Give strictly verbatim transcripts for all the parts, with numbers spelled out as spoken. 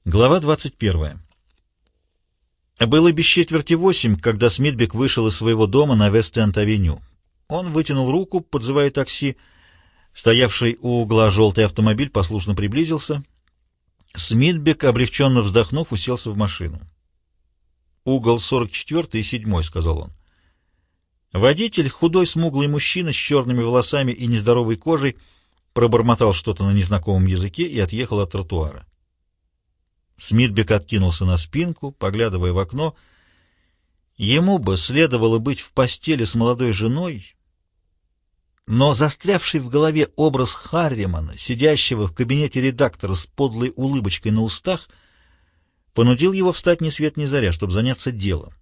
Глава двадцать первая. Было без четверти восемь, когда Смитбек вышел из своего дома на Вест-Энд-авеню. Он вытянул руку, подзывая такси. Стоявший у угла желтый автомобиль послушно приблизился. Смитбек, облегченно вздохнув, уселся в машину. «Угол сорок четвертый и седьмой», — сказал он. Водитель, худой смуглый мужчина с черными волосами и нездоровой кожей, пробормотал что-то на незнакомом языке и отъехал от тротуара. Смитбек откинулся на спинку, поглядывая в окно. Ему бы следовало быть в постели с молодой женой, но застрявший в голове образ Харримана, сидящего в кабинете редактора с подлой улыбочкой на устах, понудил его встать ни свет ни заря, чтобы заняться делом.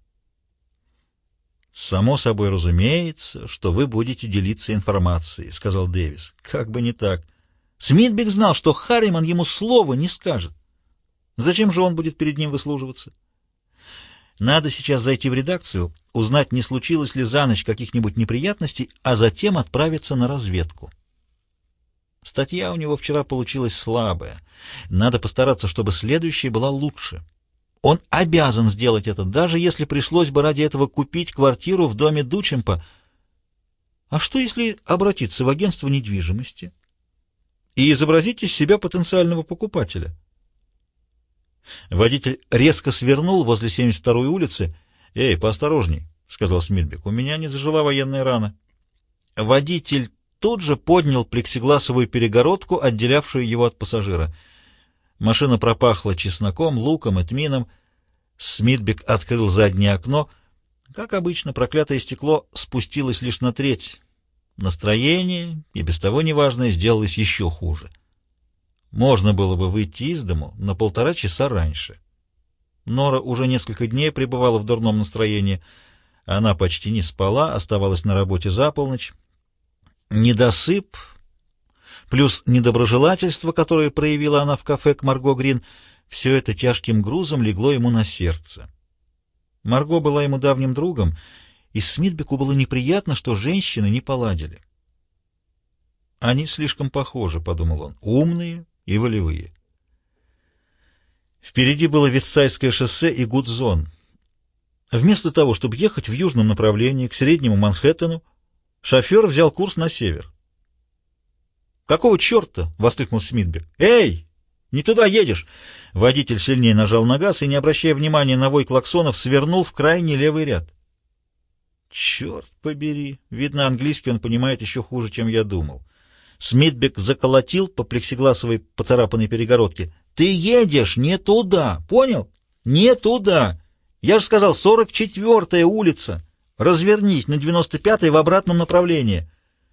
«Само собой разумеется, что вы будете делиться информацией», — сказал Дэвис. «Как бы не так. Смитбек знал, что Харриман ему слова не скажет. Зачем же он будет перед ним выслуживаться? Надо сейчас зайти в редакцию, узнать, не случилось ли за ночь каких-нибудь неприятностей, а затем отправиться на разведку. Статья у него вчера получилась слабая. Надо постараться, чтобы следующая была лучше. Он обязан сделать это, даже если пришлось бы ради этого купить квартиру в доме Дучемпа. А что, если обратиться в агентство недвижимости и изобразить из себя потенциального покупателя? Водитель резко свернул возле семьдесят второй улицы. «Эй, поосторожней», — сказал Смитбек, — «у меня не зажила военная рана». Водитель тут же поднял плексигласовую перегородку, отделявшую его от пассажира. Машина пропахла чесноком, луком и тмином. Смитбек открыл заднее окно. Как обычно, проклятое стекло спустилось лишь на треть. Настроение, и без того неважное, сделалось еще хуже. Можно было бы выйти из дому на полтора часа раньше. Нора уже несколько дней пребывала в дурном настроении. Она почти не спала, оставалась на работе за полночь. Недосып, плюс недоброжелательство, которое проявила она в кафе к Марго Грин, все это тяжким грузом легло ему на сердце. Марго была ему давним другом, и Смитбеку было неприятно, что женщины не поладили. «Они слишком похожи», — подумал он, — «умные и волевые». Впереди было Вестсайдское шоссе и Гудзон. Вместо того, чтобы ехать в южном направлении, к Среднему Манхэттену, шофер взял курс на север. «Какого черта?» — воскликнул Смитбек. «Эй, не туда едешь!» Водитель сильнее нажал на газ и, не обращая внимания на вой клаксонов, свернул в крайний левый ряд. «Черт побери! Видно, английский он понимает еще хуже, чем я думал». Смитбек заколотил по плексигласовой поцарапанной перегородке. «Ты едешь не туда, понял? Не туда! Я же сказал, сорок четвёртая улица! Развернись на девяносто пятой в обратном направлении!»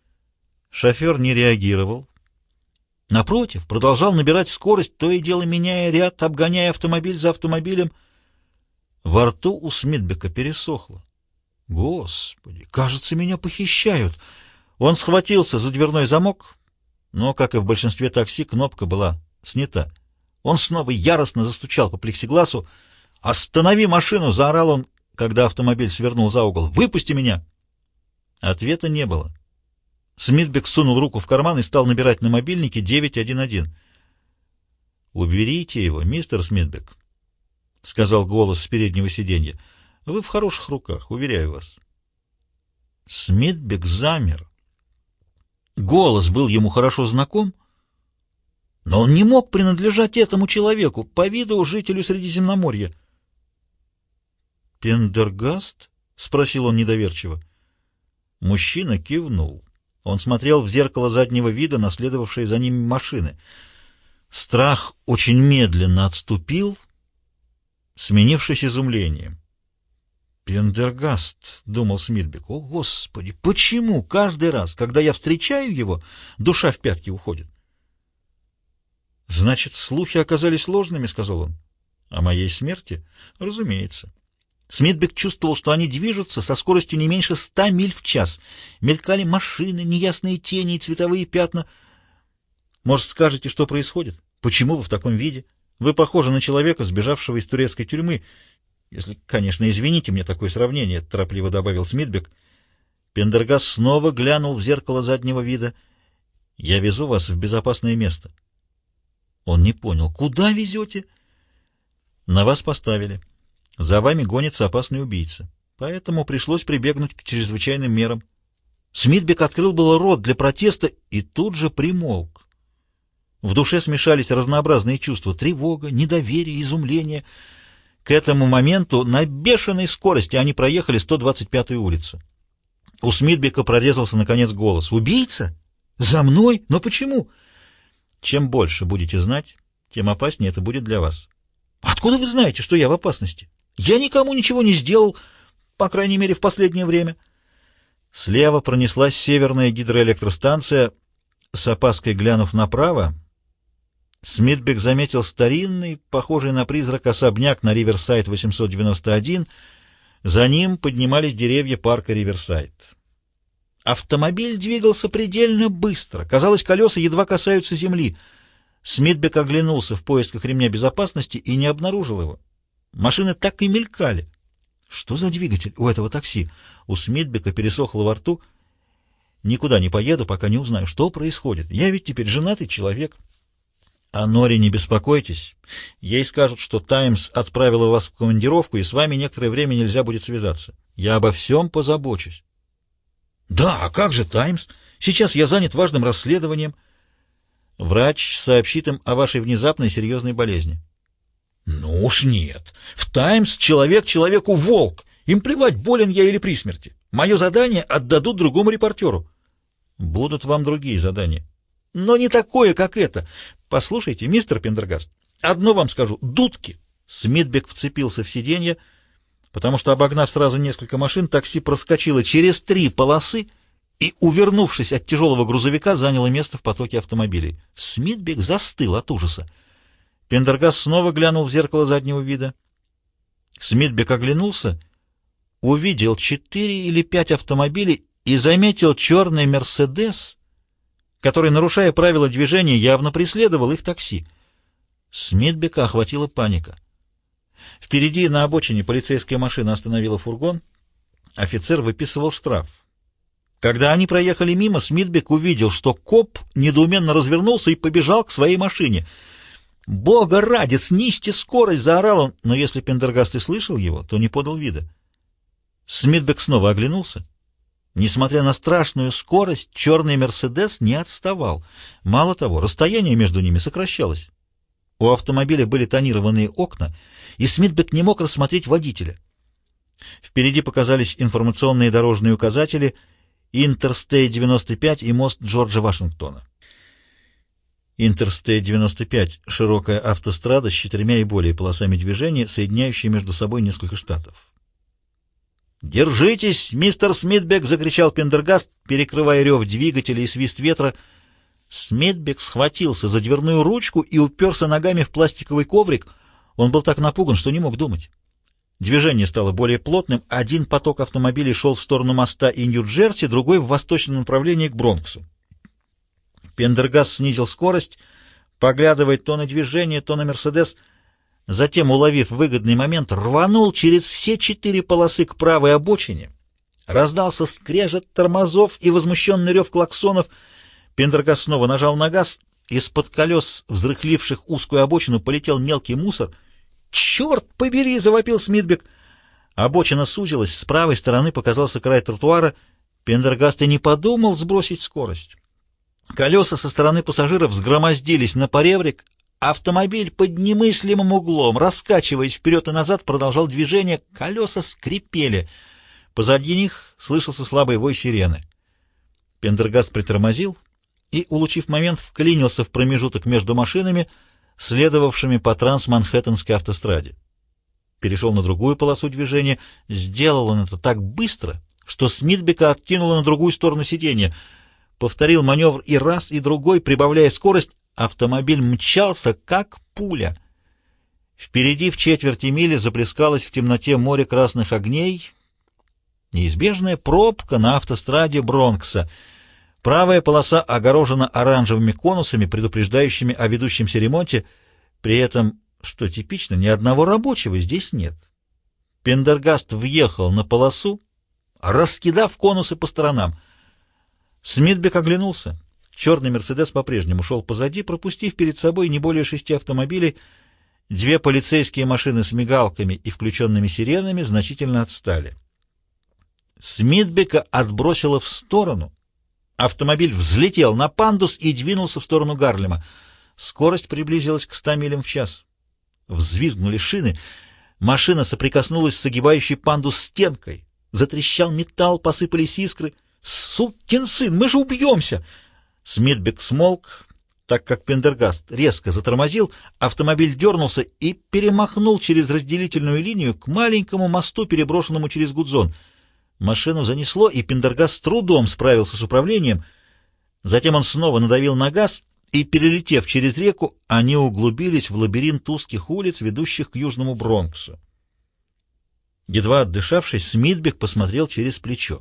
Шофер не реагировал. Напротив, продолжал набирать скорость, то и дело меняя ряд, обгоняя автомобиль за автомобилем. Во рту у Смитбека пересохло. «Господи, кажется, меня похищают!» Он схватился за дверной замок, но, как и в большинстве такси, кнопка была снята. Он снова яростно застучал по плексигласу. «Останови машину!» — заорал он, когда автомобиль свернул за угол. «Выпусти меня!» Ответа не было. Смитбек сунул руку в карман и стал набирать на мобильнике девять один один. «Уберите его, мистер Смитбек», — сказал голос с переднего сиденья. «Вы в хороших руках, уверяю вас». Смитбек замер. Голос был ему хорошо знаком, но он не мог принадлежать этому человеку, по виду жителю Средиземноморья. «Пендергаст?» — спросил он недоверчиво. Мужчина кивнул. Он смотрел в зеркало заднего вида на следовавшие за ними машины. Страх очень медленно отступил, сменившись изумлением. «Пендергаст», — думал Смитбек, — «о, Господи, почему каждый раз, когда я встречаю его, душа в пятки уходит?» «Значит, слухи оказались ложными», — сказал он. «О моей смерти? Разумеется». Смитбек чувствовал, что они движутся со скоростью не меньше ста миль в час. Мелькали машины, неясные тени и цветовые пятна. «Может, скажете, что происходит? Почему вы в таком виде? Вы похожи на человека, сбежавшего из турецкой тюрьмы. Если, конечно, извините мне такое сравнение», — торопливо добавил Смитбек. Пендергаст снова глянул в зеркало заднего вида. «Я везу вас в безопасное место». Он не понял. «Куда везете?» На вас поставили. За вами гонится опасный убийца. Поэтому пришлось прибегнуть к чрезвычайным мерам. Смитбек открыл было рот для протеста и тут же примолк. В душе смешались разнообразные чувства — тревога, недоверие, изумление. К этому моменту на бешеной скорости они проехали сто двадцать пятую улицу. У Смитбека прорезался наконец голос. «Убийца? За мной? Но почему?» «Чем больше будете знать, тем опаснее это будет для вас». «Откуда вы знаете, что я в опасности? Я никому ничего не сделал, по крайней мере, в последнее время». Слева пронеслась северная гидроэлектростанция. С опаской глянув направо, Смитбек заметил старинный, похожий на призрак особняк на Риверсайд восемьсот девяносто один. За ним поднимались деревья парка Риверсайд. Автомобиль двигался предельно быстро. Казалось, колеса едва касаются земли. Смитбек оглянулся в поисках ремня безопасности и не обнаружил его. Машины так и мелькали. Что за двигатель у этого такси? У Смитбека пересохло во рту. Никуда не поеду, пока не узнаю, что происходит. Я ведь теперь женатый человек. О Норе не беспокойтесь. Ей скажут, что «Таймс» отправила вас в командировку, и с вами некоторое время нельзя будет связаться. Я обо всем позабочусь. Да, а как же «Таймс»? Сейчас я занят важным расследованием. Врач сообщит им о вашей внезапной серьезной болезни. Ну уж нет. В «Таймс» человек человеку волк. Им плевать, болен я или при смерти. Мое задание отдадут другому репортеру. Будут вам другие задания. Но не такое, как это. Послушайте, мистер Пендергаст, одно вам скажу. Дудки. Смитбек вцепился в сиденье, потому что, обогнав сразу несколько машин, такси проскочило через три полосы и, увернувшись от тяжелого грузовика, заняло место в потоке автомобилей. Смитбек застыл от ужаса. Пендергаст снова глянул в зеркало заднего вида. Смитбек оглянулся, увидел четыре или пять автомобилей и заметил черный «Мерседес», который, нарушая правила движения, явно преследовал их такси. Смитбека охватила паника. Впереди на обочине полицейская машина остановила фургон. Офицер выписывал штраф. Когда они проехали мимо, Смитбек увидел, что коп недоуменно развернулся и побежал к своей машине. «Бога ради, снизьте скорость!» — заорал он, но если Пендергаст и слышал его, то не подал вида. Смитбек снова оглянулся. Несмотря на страшную скорость, черный «Мерседес» не отставал. Мало того, расстояние между ними сокращалось. У автомобиля были тонированные окна, и Смитбек не мог рассмотреть водителя. Впереди показались информационные дорожные указатели «Интерстейт девяносто пять» и мост Джорджа Вашингтона. Интерстейт девяносто пять — широкая автострада с четырьмя и более полосами движения, соединяющая между собой несколько штатов. «Держитесь, мистер Смитбек!» — закричал Пендергаст, перекрывая рев двигателя и свист ветра. Смитбек схватился за дверную ручку и уперся ногами в пластиковый коврик. Он был так напуган, что не мог думать. Движение стало более плотным. Один поток автомобилей шел в сторону моста и Нью-Джерси, другой — в восточном направлении к Бронксу. Пендергаст снизил скорость, поглядывая то на движение, то на «Мерседес». Затем, уловив выгодный момент, рванул через все четыре полосы к правой обочине. Раздался скрежет тормозов и возмущенный рев клаксонов. Пендергаст снова нажал на газ. Из-под колес, взрыхливших узкую обочину, полетел мелкий мусор. «Черт побери!» — завопил Смитбек. Обочина сузилась, с правой стороны показался край тротуара. Пендергаст и не подумал сбросить скорость. Колеса со стороны пассажиров взгромоздились на поребрик. Автомобиль под немыслимым углом, раскачиваясь вперед и назад, продолжал движение. Колеса скрипели. Позади них слышался слабый вой сирены. Пендергаст притормозил и, улучив момент, вклинился в промежуток между машинами, следовавшими по Транс-Манхэттенской автостраде. Перешел на другую полосу движения. Сделал он это так быстро, что Смитбека откинуло на другую сторону сиденья. Повторил маневр и раз, и другой, прибавляя скорость. Автомобиль мчался, как пуля. Впереди в четверти мили заплескалось в темноте море красных огней. Неизбежная пробка на автостраде Бронкса. Правая полоса огорожена оранжевыми конусами, предупреждающими о ведущемся ремонте. При этом, что типично, ни одного рабочего здесь нет. Пендергаст въехал на полосу, раскидав конусы по сторонам. Смитбек оглянулся. Черный «Мерседес» по-прежнему шел позади, пропустив перед собой не более шести автомобилей. Две полицейские машины с мигалками и включенными сиренами значительно отстали. Смитбека отбросило в сторону. Автомобиль взлетел на пандус и двинулся в сторону Гарлема. Скорость приблизилась к ста милям в час. Взвизгнули шины. Машина соприкоснулась с огибающей пандус стенкой. Затрещал металл, посыпались искры. «Сукин сын, мы же убьемся!» Смитбек смолк, так как Пендергаст резко затормозил, автомобиль дернулся и перемахнул через разделительную линию к маленькому мосту, переброшенному через Гудзон. Машину занесло, и Пендергаст с трудом справился с управлением. Затем он снова надавил на газ, и, перелетев через реку, они углубились в лабиринт узких улиц, ведущих к Южному Бронксу. Едва отдышавшись, Смитбек посмотрел через плечо.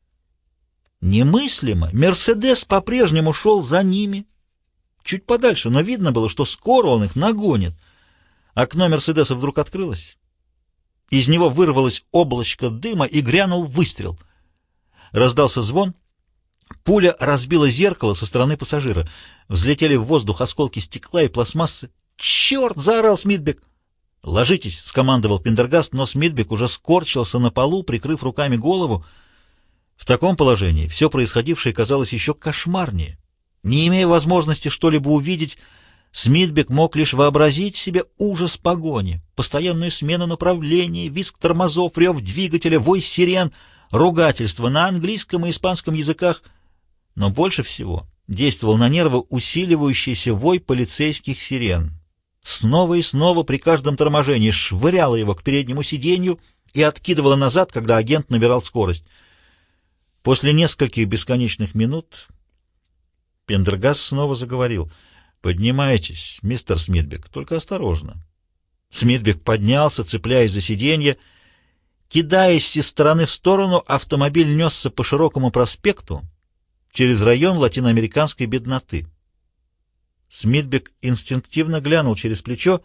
Немыслимо! «Мерседес» по-прежнему шел за ними. Чуть подальше, но видно было, что скоро он их нагонит. Окно «Мерседеса» вдруг открылось. Из него вырвалось облачко дыма и грянул выстрел. Раздался звон. Пуля разбила зеркало со стороны пассажира. Взлетели в воздух осколки стекла и пластмассы. «Черт!» — заорал Смитбек. «Ложитесь!» — скомандовал Пендергаст, но Смитбек уже скорчился на полу, прикрыв руками голову. В таком положении все происходившее казалось еще кошмарнее. Не имея возможности что-либо увидеть, Смитбек мог лишь вообразить себе ужас погони, постоянную смену направлений, визг тормозов, рев двигателя, вой сирен, ругательства на английском и испанском языках. Но больше всего действовал на нервы усиливающийся вой полицейских сирен. Снова и снова при каждом торможении швыряло его к переднему сиденью и откидывало назад, когда агент набирал скорость. После нескольких бесконечных минут Пендергаст снова заговорил. «Поднимайтесь, мистер Смитбек, только осторожно». Смитбек поднялся, цепляясь за сиденье. Кидаясь из стороны в сторону, автомобиль несся по широкому проспекту через район латиноамериканской бедноты. Смитбек инстинктивно глянул через плечо.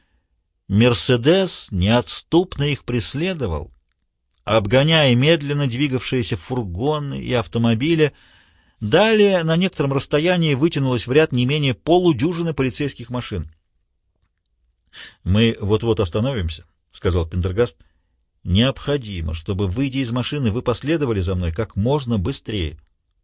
«Мерседес» неотступно их преследовал, обгоняя медленно двигавшиеся фургоны и автомобили. Далее на некотором расстоянии вытянулось в ряд не менее полудюжины полицейских машин. «Мы вот-вот остановимся», — сказал Пендергаст. «Необходимо, чтобы, выйдя из машины, вы последовали за мной как можно быстрее».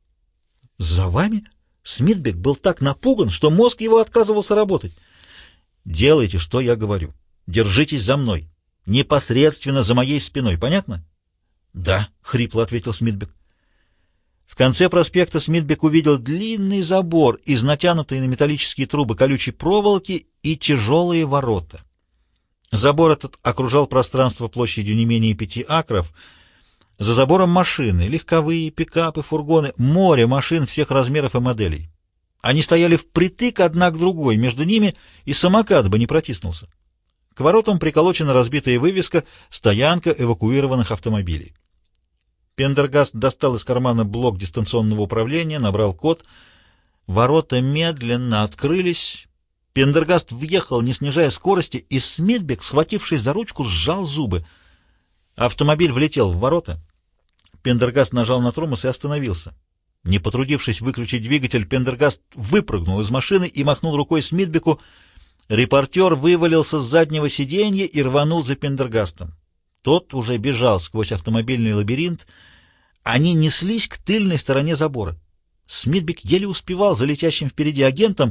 «За вами?» Смитбек был так напуган, что мозг его отказывался работать. «Делайте, что я говорю. Держитесь за мной. Непосредственно за моей спиной. Понятно?» «Да», — хрипло ответил Смитбек. В конце проспекта Смитбек увидел длинный забор из натянутой на металлические трубы колючей проволоки и тяжелые ворота. Забор этот окружал пространство площадью не менее пяти акров. За забором машины, легковые, пикапы, фургоны, море машин всех размеров и моделей. Они стояли впритык одна к другой, между ними и самокат бы не протиснулся. К воротам приколочена разбитая вывеска «Стоянка эвакуированных автомобилей». Пендергаст достал из кармана блок дистанционного управления, набрал код. Ворота медленно открылись. Пендергаст въехал, не снижая скорости, и Смитбек, схватившись за ручку, сжал зубы. Автомобиль влетел в ворота. Пендергаст нажал на тормоз и остановился. Не потрудившись выключить двигатель, Пендергаст выпрыгнул из машины и махнул рукой Смитбеку. Репортер вывалился с заднего сиденья и рванул за Пендергастом. Тот уже бежал сквозь автомобильный лабиринт. Они неслись к тыльной стороне забора. Смитбек еле успевал за летящим впереди агентом.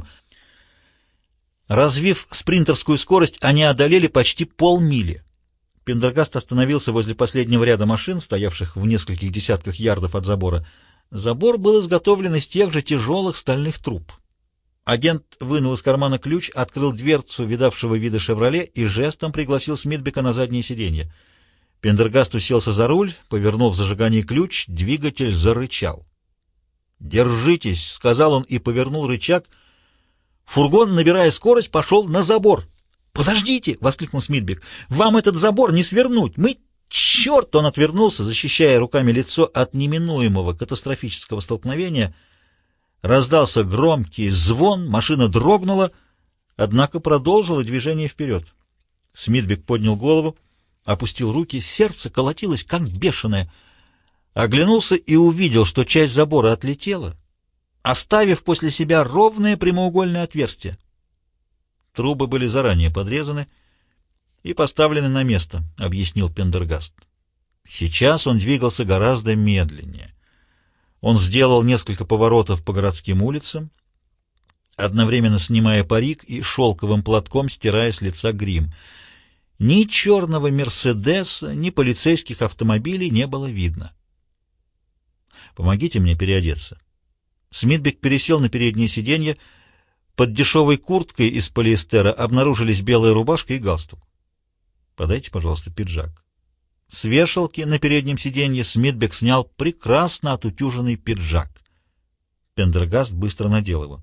Развив спринтерскую скорость, они одолели почти полмили. Пендергаст остановился возле последнего ряда машин, стоявших в нескольких десятках ярдов от забора. Забор был изготовлен из тех же тяжелых стальных труб. Агент вынул из кармана ключ, открыл дверцу видавшего вида «Шевроле» и жестом пригласил Смитбека на заднее сиденье. Пендергаст уселся за руль, повернул в зажигании ключ, двигатель зарычал. «Держитесь», — сказал он и повернул рычаг. Фургон, набирая скорость, пошел на забор. «Подождите!» — воскликнул Смитбек. «Вам этот забор не свернуть! Мы...» «Черт!» — он отвернулся, защищая руками лицо от неминуемого катастрофического столкновения. Раздался громкий звон, машина дрогнула, однако продолжила движение вперед. Смитбек поднял голову, опустил руки, сердце колотилось, как бешеное. Оглянулся и увидел, что часть забора отлетела, оставив после себя ровное прямоугольное отверстие. Трубы были заранее подрезаны и поставлены на место, — объяснил Пендергаст. Сейчас он двигался гораздо медленнее. Он сделал несколько поворотов по городским улицам, одновременно снимая парик и шелковым платком стирая с лица грим. Ни черного «Мерседеса», ни полицейских автомобилей не было видно. «Помогите мне переодеться». Смитбек пересел на переднее сиденье. Под дешевой курткой из полиэстера обнаружились белая рубашка и галстук. «Подайте, пожалуйста, пиджак». С вешалки на переднем сиденье Смитбек снял прекрасно отутюженный пиджак. Пендергаст быстро надел его.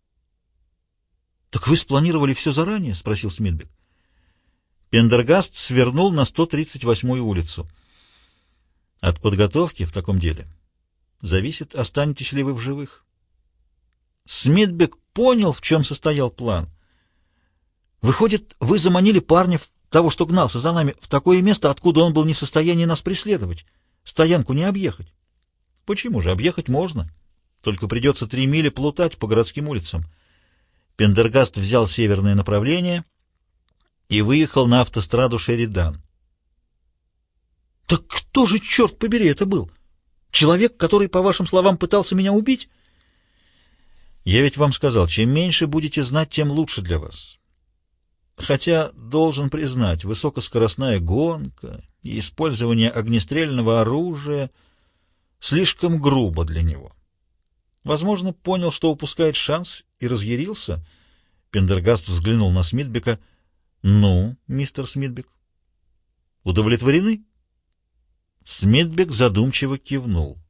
— Так вы спланировали все заранее? — спросил Смитбек. Пендергаст свернул на сто тридцать восьмую улицу. — От подготовки в таком деле зависит, останетесь ли вы в живых. Смитбек понял, в чем состоял план. Выходит, вы заманили парня, того, что гнался за нами, в такое место, откуда он был не в состоянии нас преследовать. Стоянку не объехать. Почему же? Объехать можно. Только придется три мили плутать по городским улицам. Пендергаст взял северное направление и выехал на автостраду Шеридан. Так кто же, черт побери, это был? Человек, который, по вашим словам, пытался меня убить? Я ведь вам сказал, чем меньше будете знать, тем лучше для вас. Хотя, должен признать, высокоскоростная гонка и использование огнестрельного оружия слишком грубо для него. Возможно, понял, что упускает шанс, и разъярился. Пендергаст взглянул на Смитбека. — Ну, мистер Смитбек, удовлетворены? Смитбек задумчиво кивнул.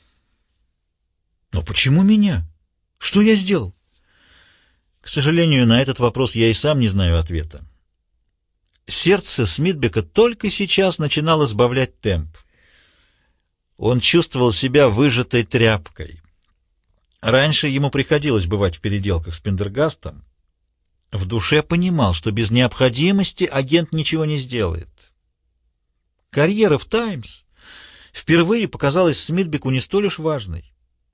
— Но почему меня? Что я сделал? К сожалению, на этот вопрос я и сам не знаю ответа. Сердце Смитбека только сейчас начинало сбавлять темп. Он чувствовал себя выжатой тряпкой. Раньше ему приходилось бывать в переделках с Пендергастом. В душе понимал, что без необходимости агент ничего не сделает. Карьера в «Таймс» впервые показалась Смитбеку не столь уж важной.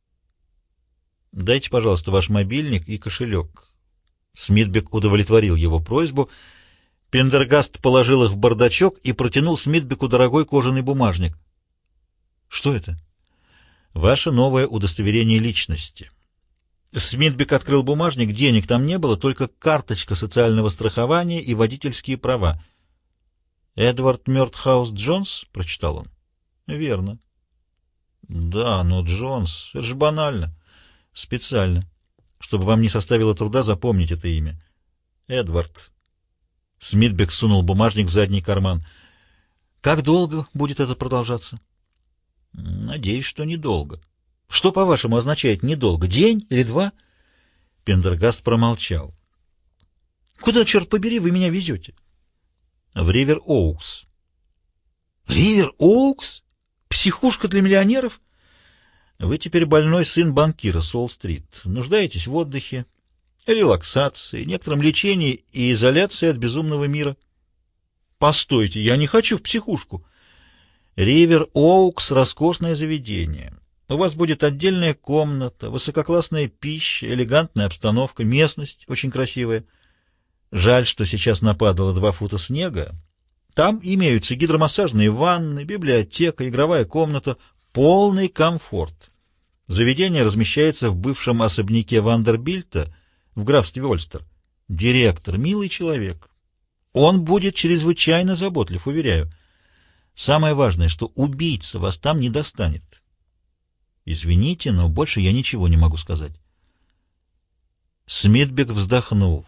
«Дайте, пожалуйста, ваш мобильник и кошелек». Смитбек удовлетворил его просьбу. Пендергаст положил их в бардачок и протянул Смитбеку дорогой кожаный бумажник. «Что это?» «Ваше новое удостоверение личности». Смитбек открыл бумажник, денег там не было, только карточка социального страхования и водительские права. «Эдвард Мёртхаус Джонс?» — прочитал он. «Верно». «Да, но Джонс, это же банально». «Специально, чтобы вам не составило труда запомнить это имя. Эдвард». Смитбек сунул бумажник в задний карман. «Как долго будет это продолжаться?» «Надеюсь, что недолго». «Что, по-вашему, означает недолго? День или два?» Пендергаст промолчал. «Куда, черт побери, вы меня везете?» «В Ривер-Оукс». «Ривер-Оукс? Психушка для миллионеров?» «Вы теперь больной сын банкира с Уолл-стрит. Нуждаетесь в отдыхе, релаксации, некотором лечении и изоляции от безумного мира». «Постойте, я не хочу в психушку». «Ривер-Оукс — роскошное заведение. У вас будет отдельная комната, высококлассная пища, элегантная обстановка, местность очень красивая. Жаль, что сейчас нападало два фута снега. Там имеются гидромассажные ванны, библиотека, игровая комната, полный комфорт. Заведение размещается в бывшем особняке Вандербильта в графстве Ольстер. Директор — милый человек. Он будет чрезвычайно заботлив, уверяю. Самое важное, что убийца вас там не достанет. Извините, но больше я ничего не могу сказать». Смитбек вздохнул.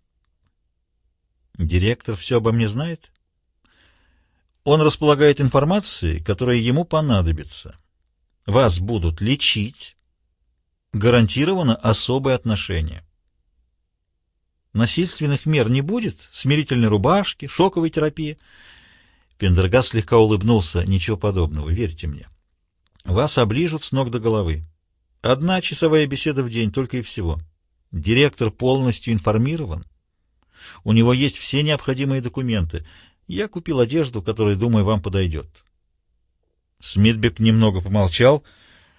«Директор все обо мне знает?» «Он располагает информацией, которая ему понадобится. Вас будут лечить. Гарантировано особое отношение. Насильственных мер не будет? Смирительной рубашки, шоковой терапии?» Пендергаст слегка улыбнулся. «Ничего подобного, верьте мне. Вас оближут с ног до головы. Одна часовая беседа в день, только и всего. Директор полностью информирован. У него есть все необходимые документы. Я купил одежду, которая, думаю, вам подойдет». Смитбек немного помолчал.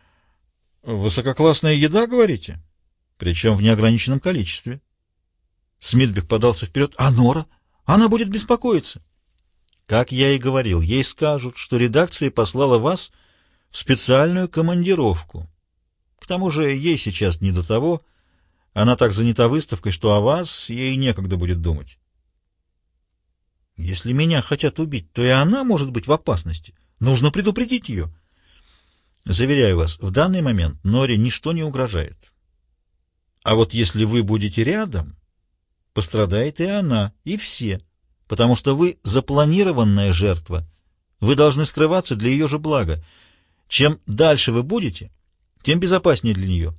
«Высококлассная еда, говорите? Причем в неограниченном количестве». Смитбек подался вперед. «А Нора? Она будет беспокоиться!» «Как я и говорил, ей скажут, что редакция послала вас в специальную командировку. К тому же ей сейчас не до того. Она так занята выставкой, что о вас ей некогда будет думать». «Если меня хотят убить, то и она может быть в опасности. Нужно предупредить ее». «Заверяю вас, в данный момент Норе ничто не угрожает. А вот если вы будете рядом, пострадает и она, и все, потому что вы запланированная жертва. Вы должны скрываться для ее же блага. Чем дальше вы будете, тем безопаснее для нее».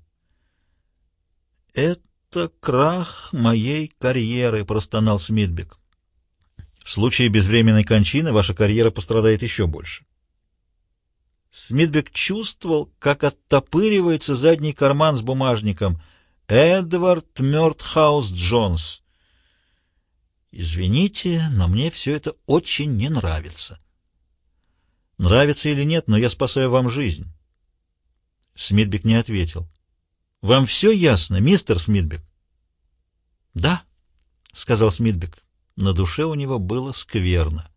«Это крах моей карьеры», — простонал Смитбек. «В случае безвременной кончины ваша карьера пострадает еще больше». Смитбек чувствовал, как оттопыривается задний карман с бумажником. «Эдвард Мёртхаус Джонс». «Извините, но мне все это очень не нравится». «Нравится или нет, но я спасаю вам жизнь». Смитбек не ответил. «Вам все ясно, мистер Смитбек?» «Да», — сказал Смитбек. На душе у него было скверно.